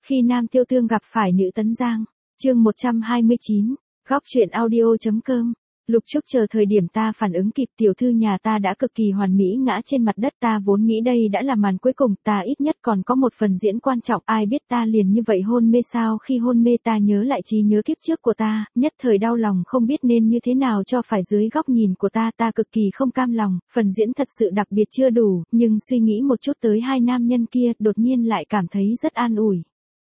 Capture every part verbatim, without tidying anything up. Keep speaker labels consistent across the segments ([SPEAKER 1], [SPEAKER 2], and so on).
[SPEAKER 1] Khi Nam Tiêu Tương gặp phải nữ Tấn Giang, chương một trăm hai mươi chín, góc truyện audio.com. Lục Trúc chờ thời điểm ta phản ứng kịp, tiểu thư nhà ta đã cực kỳ hoàn mỹ ngã trên mặt đất, ta vốn nghĩ đây đã là màn cuối cùng, ta ít nhất còn có một phần diễn quan trọng, ai biết ta liền như vậy hôn mê sao. Khi hôn mê ta nhớ lại trí nhớ kiếp trước của ta, nhất thời đau lòng không biết nên như thế nào cho phải. Dưới góc nhìn của ta, ta cực kỳ không cam lòng, phần diễn thật sự đặc biệt chưa đủ, nhưng suy nghĩ một chút tới hai nam nhân kia, đột nhiên lại cảm thấy rất an ủi.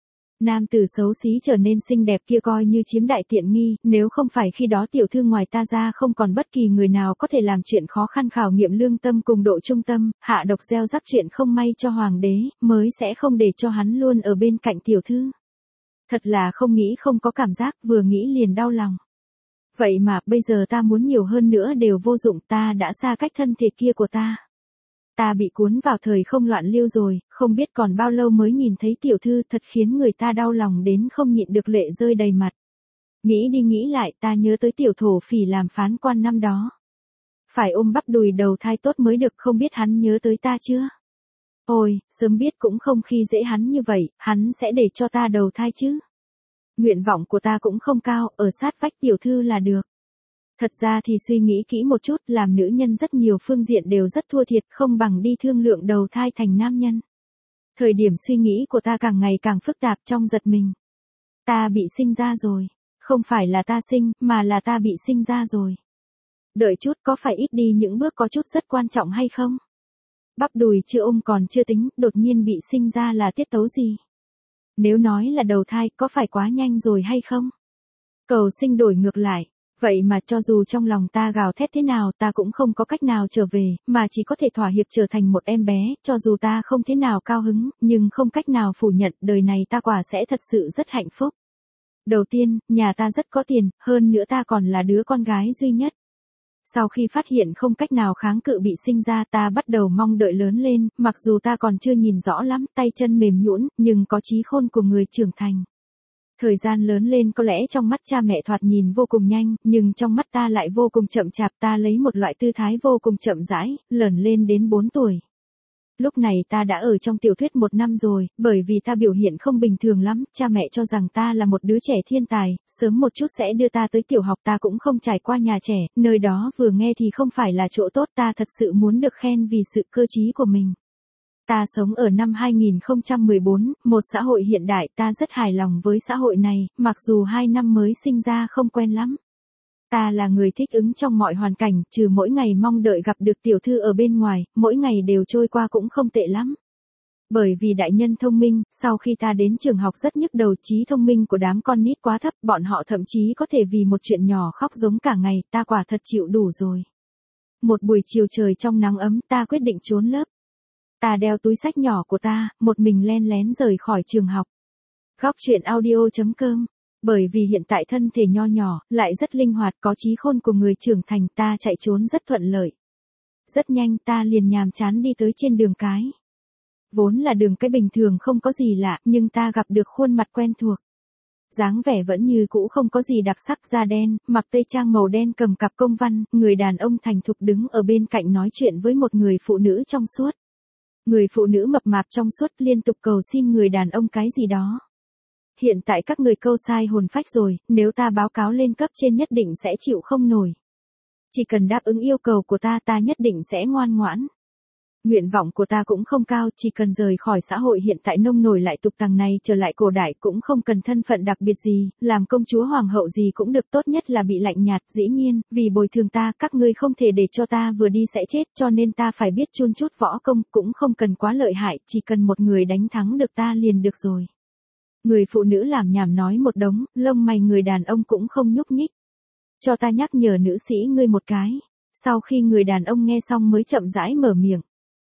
[SPEAKER 1] Nam tử xấu xí trở nên xinh đẹp kia coi như chiếm đại tiện nghi, nếu không phải khi đó tiểu thư ngoài ta ra không còn bất kỳ người nào có thể làm chuyện khó khăn khảo nghiệm lương tâm cùng độ trung tâm, hạ độc gieo rắc chuyện không may cho hoàng đế, mới sẽ không để cho hắn luôn ở bên cạnh tiểu thư. Thật là không nghĩ không có cảm giác, vừa nghĩ liền đau lòng. Vậy mà, bây giờ ta muốn nhiều hơn nữa đều vô dụng, ta đã xa cách thân thể kia của ta. Ta bị cuốn vào thời không loạn lưu rồi, không biết còn bao lâu mới nhìn thấy tiểu thư, thật khiến người ta đau lòng đến không nhịn được lệ rơi đầy mặt. Nghĩ đi nghĩ lại, ta nhớ tới tiểu thổ phỉ làm phán quan năm đó. Phải ôm bắp đùi đầu thai tốt mới được, không biết hắn nhớ tới ta chưa? Ôi, sớm biết cũng không khi dễ hắn như vậy, hắn sẽ để cho ta đầu thai chứ. Nguyện vọng của ta cũng không cao, ở sát vách tiểu thư là được. Thật ra thì suy nghĩ kỹ một chút, làm nữ nhân rất nhiều phương diện đều rất thua thiệt, không bằng đi thương lượng đầu thai thành nam nhân. Thời điểm suy nghĩ của ta càng ngày càng phức tạp, trong giật mình. Ta bị sinh ra rồi. Không phải là ta sinh, mà là ta bị sinh ra rồi. Đợi chút, có phải ít đi những bước có chút rất quan trọng hay không? Bắp đùi chưa ôm còn chưa tính, đột nhiên bị sinh ra là tiết tấu gì? Nếu nói là đầu thai, có phải quá nhanh rồi hay không? Cầu sinh đổi ngược lại. Vậy mà cho dù trong lòng ta gào thét thế nào, ta cũng không có cách nào trở về, mà chỉ có thể thỏa hiệp trở thành một em bé, cho dù ta không thế nào cao hứng, nhưng không cách nào phủ nhận, đời này ta quả sẽ thật sự rất hạnh phúc. Đầu tiên, nhà ta rất có tiền, hơn nữa ta còn là đứa con gái duy nhất. Sau khi phát hiện không cách nào kháng cự bị sinh ra, ta bắt đầu mong đợi lớn lên, mặc dù ta còn chưa nhìn rõ lắm, tay chân mềm nhũn, nhưng có trí khôn của người trưởng thành. Thời gian lớn lên có lẽ trong mắt cha mẹ thoạt nhìn vô cùng nhanh, nhưng trong mắt ta lại vô cùng chậm chạp, ta lấy một loại tư thái vô cùng chậm rãi, lớn lên đến bốn tuổi. Lúc này ta đã ở trong tiểu thuyết một năm rồi, bởi vì ta biểu hiện không bình thường lắm, cha mẹ cho rằng ta là một đứa trẻ thiên tài, sớm một chút sẽ đưa ta tới tiểu học, ta cũng không trải qua nhà trẻ, nơi đó vừa nghe thì không phải là chỗ tốt, ta thật sự muốn được khen vì sự cơ trí của mình. Ta sống ở năm hai nghìn không trăm mười bốn, một xã hội hiện đại, ta rất hài lòng với xã hội này, mặc dù hai năm mới sinh ra không quen lắm. Ta là người thích ứng trong mọi hoàn cảnh, trừ mỗi ngày mong đợi gặp được tiểu thư ở bên ngoài, mỗi ngày đều trôi qua cũng không tệ lắm. Bởi vì đại nhân thông minh, sau khi ta đến trường học rất nhức đầu, trí thông minh của đám con nít quá thấp, bọn họ thậm chí có thể vì một chuyện nhỏ khóc giống cả ngày, ta quả thật chịu đủ rồi. Một buổi chiều trời trong nắng ấm, ta quyết định trốn lớp. Ta đeo túi xách nhỏ của ta, một mình len lén rời khỏi trường học. Góc truyện audio.com. Bởi vì hiện tại thân thể nho nhỏ, lại rất linh hoạt, có trí khôn của người trưởng thành, ta chạy trốn rất thuận lợi. Rất nhanh ta liền nhàm chán đi tới trên đường cái. Vốn là đường cái bình thường không có gì lạ, nhưng ta gặp được khuôn mặt quen thuộc. Dáng vẻ vẫn như cũ không có gì đặc sắc, da đen, mặc tây trang màu đen cầm cặp công văn, người đàn ông thành thục đứng ở bên cạnh nói chuyện với một người phụ nữ trong suốt. Người phụ nữ mập mạp trong suốt liên tục cầu xin người đàn ông cái gì đó. Hiện tại các người câu sai hồn phách rồi, nếu ta báo cáo lên cấp trên nhất định sẽ chịu không nổi. Chỉ cần đáp ứng yêu cầu của ta, ta nhất định sẽ ngoan ngoãn. Nguyện vọng của ta cũng không cao, chỉ cần rời khỏi xã hội hiện tại nông nổi lại tục tằng này trở lại cổ đại, cũng không cần thân phận đặc biệt gì, làm công chúa hoàng hậu gì cũng được, tốt nhất là bị lạnh nhạt. Dĩ nhiên, vì bồi thường ta, các ngươi không thể để cho ta vừa đi sẽ chết, cho nên ta phải biết chun chút võ công, cũng không cần quá lợi hại, chỉ cần một người đánh thắng được ta liền được rồi. Người phụ nữ làm nhảm nói một đống, lông mày người đàn ông cũng không nhúc nhích. Cho ta nhắc nhở nữ sĩ ngươi một cái. Sau khi người đàn ông nghe xong mới chậm rãi mở miệng.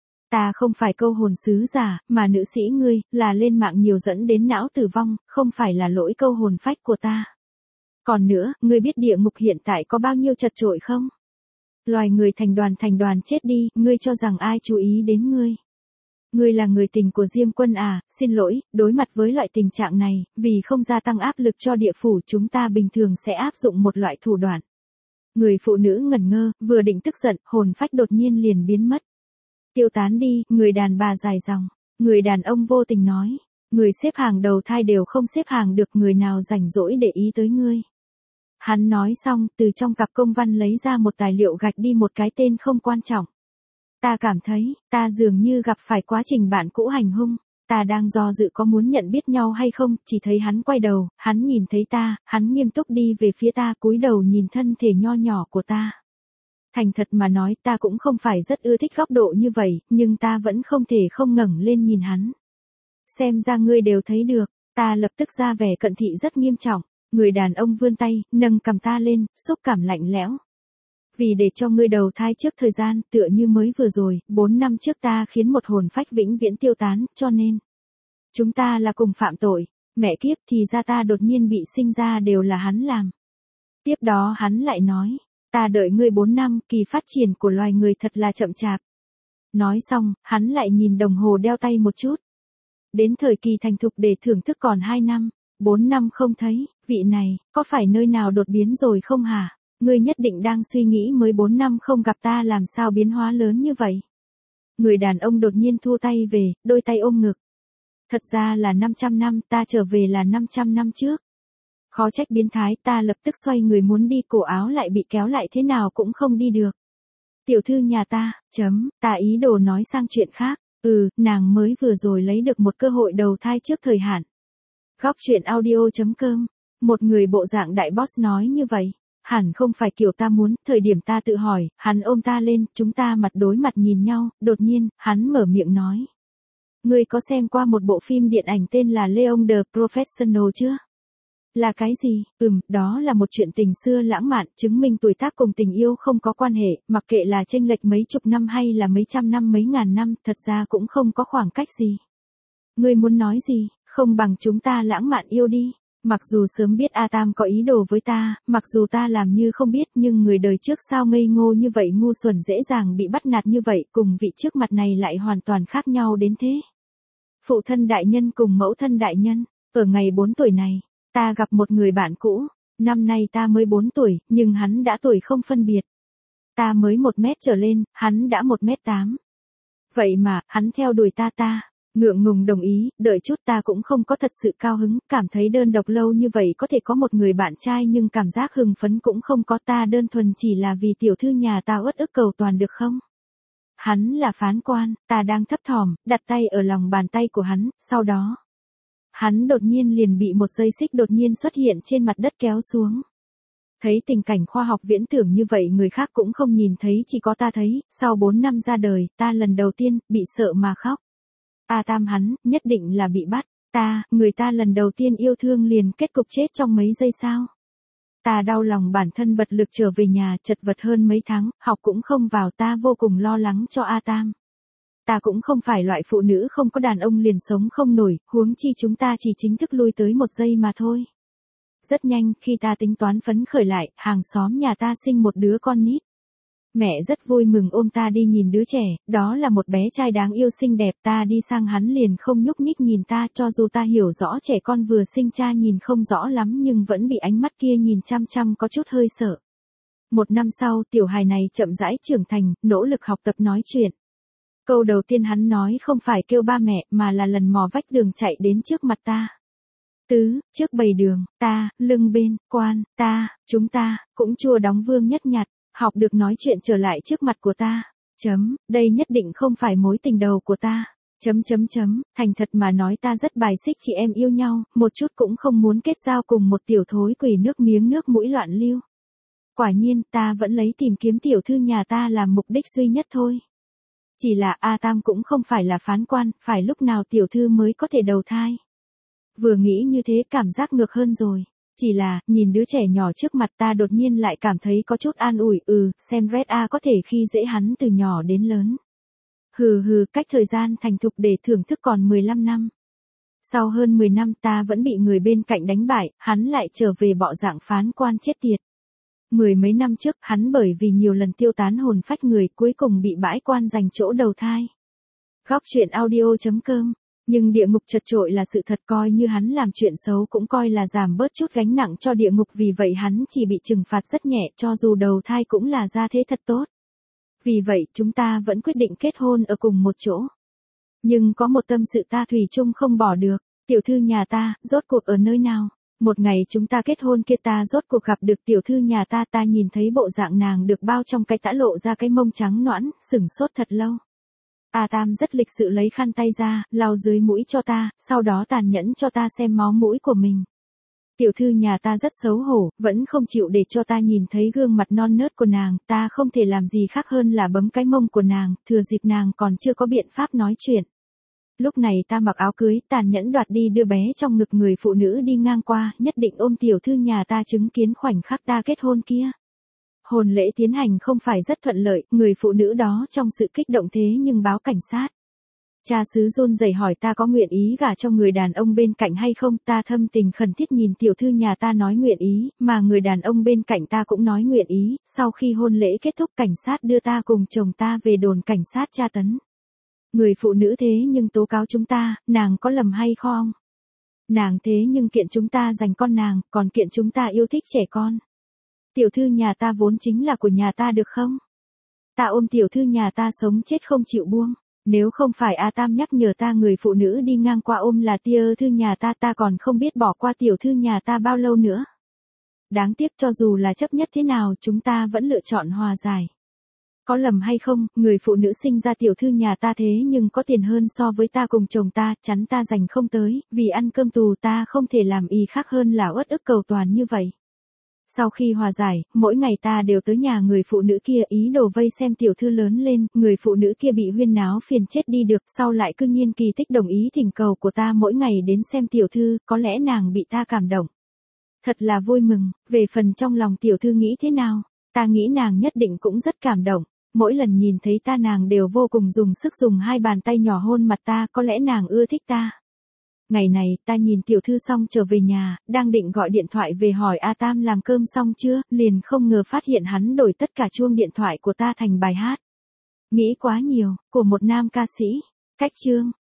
[SPEAKER 1] Ta không phải câu hồn sứ giả, mà nữ sĩ ngươi, là lên mạng nhiều dẫn đến não tử vong, không phải là lỗi câu hồn phách của ta. Còn nữa, ngươi biết địa ngục hiện tại có bao nhiêu chật chội không? Loài người thành đoàn thành đoàn chết đi, ngươi cho rằng ai chú ý đến ngươi? Ngươi là người tình của Diêm Quân à, xin lỗi, đối mặt với loại tình trạng này, vì không gia tăng áp lực cho địa phủ, chúng ta bình thường sẽ áp dụng một loại thủ đoạn. Người phụ nữ ngẩn ngơ, vừa định tức giận, hồn phách đột nhiên liền biến mất. Tiêu tán đi, người đàn bà dài dòng. Người đàn ông vô tình nói. Người xếp hàng đầu thai đều không xếp hàng được, người nào rảnh rỗi để ý tới ngươi. Hắn nói xong, từ trong cặp công văn lấy ra một tài liệu gạch đi một cái tên không quan trọng. Ta cảm thấy, ta dường như gặp phải quá trình bạn cũ hành hung. Ta đang do dự có muốn nhận biết nhau hay không, chỉ thấy hắn quay đầu, hắn nhìn thấy ta, hắn nghiêm túc đi về phía ta, cúi đầu nhìn thân thể nho nhỏ của ta. Thành thật mà nói, ta cũng không phải rất ưa thích góc độ như vậy, nhưng ta vẫn không thể không ngẩng lên nhìn hắn. Xem ra ngươi đều thấy được, ta lập tức ra vẻ cận thị rất nghiêm trọng, người đàn ông vươn tay, nâng cầm ta lên, xúc cảm lạnh lẽo. Vì để cho ngươi đầu thai trước thời gian, tựa như mới vừa rồi, bốn năm trước ta khiến một hồn phách vĩnh viễn tiêu tán, cho nên chúng ta là cùng phạm tội, mẹ kiếp, thì ra ta đột nhiên bị sinh ra đều là hắn làm. Tiếp đó hắn lại nói, ta đợi ngươi bốn năm, kỳ phát triển của loài người thật là chậm chạp. Nói xong, hắn lại nhìn đồng hồ đeo tay một chút. Đến thời kỳ thành thục để thưởng thức còn hai năm, bốn năm không thấy, vị này, có phải nơi nào đột biến rồi không hả? Ngươi nhất định đang suy nghĩ mới bốn năm không gặp ta làm sao biến hóa lớn như vậy. Người đàn ông đột nhiên thu tay về, đôi tay ôm ngực. Thật ra là năm trăm năm, ta trở về là năm trăm năm trước. Khó trách biến thái, ta lập tức xoay người muốn đi, cổ áo lại bị kéo lại thế nào cũng không đi được. Tiểu thư nhà ta, chấm, ta ý đồ nói sang chuyện khác. Ừ, nàng mới vừa rồi lấy được một cơ hội đầu thai trước thời hạn. Góc truyện audio chấm com, một người bộ dạng đại boss nói như vậy. Hẳn không phải kiểu ta muốn, thời điểm ta tự hỏi, hắn ôm ta lên, chúng ta mặt đối mặt nhìn nhau, đột nhiên, hắn mở miệng nói. Ngươi có xem qua một bộ phim điện ảnh tên là Leon the Professional chưa? Là cái gì? Ừm, đó là một chuyện tình xưa lãng mạn, chứng minh tuổi tác cùng tình yêu không có quan hệ, mặc kệ là chênh lệch mấy chục năm hay là mấy trăm năm mấy ngàn năm, thật ra cũng không có khoảng cách gì. Ngươi muốn nói gì, không bằng chúng ta lãng mạn yêu đi. Mặc dù sớm biết A Tam có ý đồ với ta, mặc dù ta làm như không biết, nhưng người đời trước sao ngây ngô như vậy, ngu xuẩn dễ dàng bị bắt nạt như vậy, cùng vị trước mặt này lại hoàn toàn khác nhau đến thế. Phụ thân đại nhân cùng mẫu thân đại nhân, ở ngày bốn tuổi này, ta gặp một người bạn cũ, năm nay ta mới bốn tuổi, nhưng hắn đã tuổi không phân biệt. Ta mới một mét trở lên, hắn đã một mét tám. Vậy mà, hắn theo đuổi ta ta. Ngượng ngùng đồng ý, đợi chút, ta cũng không có thật sự cao hứng, cảm thấy đơn độc lâu như vậy có thể có một người bạn trai nhưng cảm giác hưng phấn cũng không có, ta đơn thuần chỉ là vì tiểu thư nhà ta uất ức cầu toàn được không? Hắn là phán quan, ta đang thấp thỏm, đặt tay ở lòng bàn tay của hắn, sau đó. Hắn đột nhiên liền bị một dây xích đột nhiên xuất hiện trên mặt đất kéo xuống. Thấy tình cảnh khoa học viễn tưởng như vậy người khác cũng không nhìn thấy, chỉ có ta thấy, sau bốn năm ra đời, ta lần đầu tiên, bị sợ mà khóc. A Tam hắn, nhất định là bị bắt, ta, người ta lần đầu tiên yêu thương liền kết cục chết trong mấy giây sao. Ta đau lòng bản thân bật lực trở về nhà, chật vật hơn mấy tháng, học cũng không vào, ta vô cùng lo lắng cho A Tam. Ta cũng không phải loại phụ nữ không có đàn ông liền sống không nổi, huống chi chúng ta chỉ chính thức lui tới một giây mà thôi. Rất nhanh, khi ta tính toán phấn khởi lại, hàng xóm nhà ta sinh một đứa con nít. Mẹ rất vui mừng ôm ta đi nhìn đứa trẻ, đó là một bé trai đáng yêu xinh đẹp, ta đi sang hắn liền không nhúc nhích nhìn ta, cho dù ta hiểu rõ trẻ con vừa sinh cha nhìn không rõ lắm nhưng vẫn bị ánh mắt kia nhìn chăm chăm có chút hơi sợ. Một năm sau, tiểu hài này chậm rãi trưởng thành, nỗ lực học tập nói chuyện. Câu đầu tiên hắn nói không phải kêu ba mẹ mà là lần mò vách đường chạy đến trước mặt ta. Tứ, trước bầy đường, ta, lưng bên, quan, ta, chúng ta, cũng chua đóng vương nhất nhặt. Học được nói chuyện trở lại trước mặt của ta. Chấm, đây nhất định không phải mối tình đầu của ta. Chấm chấm chấm, thành thật mà nói ta rất bài xích chị em yêu nhau, một chút cũng không muốn kết giao cùng một tiểu thối quỷ nước miếng nước mũi loạn lưu. Quả nhiên, ta vẫn lấy tìm kiếm tiểu thư nhà ta làm mục đích duy nhất thôi. Chỉ là A Tam cũng không phải là phán quan, phải lúc nào tiểu thư mới có thể đầu thai. Vừa nghĩ như thế cảm giác ngược hơn rồi. Chỉ là, nhìn đứa trẻ nhỏ trước mặt ta đột nhiên lại cảm thấy có chút an ủi, ừ, xem Red A có thể khi dễ hắn từ nhỏ đến lớn. Hừ hừ, cách thời gian thành thục để thưởng thức còn mười lăm năm. Sau hơn mười năm ta vẫn bị người bên cạnh đánh bại, hắn lại trở về bọ dạng phán quan chết tiệt. Mười mấy năm trước, hắn bởi vì nhiều lần tiêu tán hồn phách người cuối cùng bị bãi quan giành chỗ đầu thai. Góc truyện audio chấm com. Nhưng địa ngục chật chội là sự thật, coi như hắn làm chuyện xấu cũng coi là giảm bớt chút gánh nặng cho địa ngục, vì vậy hắn chỉ bị trừng phạt rất nhẹ, cho dù đầu thai cũng là gia thế thật tốt. Vì vậy chúng ta vẫn quyết định kết hôn ở cùng một chỗ. Nhưng có một tâm sự ta thủy chung không bỏ được, Tiểu thư nhà ta, rốt cuộc ở nơi nào? Một ngày chúng ta kết hôn kia ta rốt cuộc gặp được tiểu thư nhà ta, ta nhìn thấy bộ dạng nàng được bao trong cái tã lộ ra cái mông trắng nõn, sửng sốt thật lâu. A Tam rất lịch sự lấy khăn tay ra, lau dưới mũi cho ta, sau đó tàn nhẫn cho ta xem máu mũi của mình. Tiểu thư nhà ta rất xấu hổ, vẫn không chịu để cho ta nhìn thấy gương mặt non nớt của nàng, ta không thể làm gì khác hơn là bấm cái mông của nàng, thừa dịp nàng còn chưa có biện pháp nói chuyện. Lúc này ta mặc áo cưới, tàn nhẫn đoạt đi đưa bé trong ngực người phụ nữ đi ngang qua, nhất định ôm tiểu thư nhà ta chứng kiến khoảnh khắc ta kết hôn kia. Hôn lễ tiến hành không phải rất thuận lợi, người phụ nữ đó trong sự kích động thế nhưng báo cảnh sát. Cha xứ run rẩy hỏi ta có nguyện ý gả cho người đàn ông bên cạnh hay không, ta thâm tình khẩn thiết nhìn tiểu thư nhà ta nói nguyện ý, mà người đàn ông bên cạnh ta cũng nói nguyện ý, sau khi hôn lễ kết thúc cảnh sát đưa ta cùng chồng ta về đồn cảnh sát tra tấn. Người phụ nữ thế nhưng tố cáo chúng ta, nàng có lầm hay không? Nàng thế nhưng kiện chúng ta giành con nàng, còn kiện chúng ta yêu thích trẻ con. Tiểu thư nhà ta vốn chính là của nhà ta được không? Ta ôm tiểu thư nhà ta sống chết không chịu buông. Nếu không phải A Tam nhắc nhở ta người phụ nữ đi ngang qua ôm là tia thư nhà ta, ta còn không biết bỏ qua tiểu thư nhà ta bao lâu nữa. Đáng tiếc cho dù là chấp nhất thế nào chúng ta vẫn lựa chọn hòa giải. Có lầm hay không, người phụ nữ sinh ra tiểu thư nhà ta thế nhưng có tiền hơn so với ta cùng chồng ta, chắn ta giành không tới, vì ăn cơm tù ta không thể làm ý khác hơn là uất ức cầu toàn như vậy. Sau khi hòa giải, mỗi ngày ta đều tới nhà người phụ nữ kia ý đồ vây xem tiểu thư lớn lên, người phụ nữ kia bị huyên náo phiền chết đi được, sau lại cư nhiên kỳ tích đồng ý thỉnh cầu của ta mỗi ngày đến xem tiểu thư, có lẽ nàng bị ta cảm động. Thật là vui mừng, về phần trong lòng tiểu thư nghĩ thế nào, ta nghĩ nàng nhất định cũng rất cảm động, mỗi lần nhìn thấy ta nàng đều vô cùng dùng sức dùng hai bàn tay nhỏ hôn mặt ta, có lẽ nàng ưa thích ta. Ngày này, ta nhìn tiểu thư xong trở về nhà, đang định gọi điện thoại về hỏi A Tam làm cơm xong chưa, liền không ngờ phát hiện hắn đổi tất cả chuông điện thoại của ta thành bài hát. Nghĩ quá nhiều, của một nam ca sĩ. Cách chương.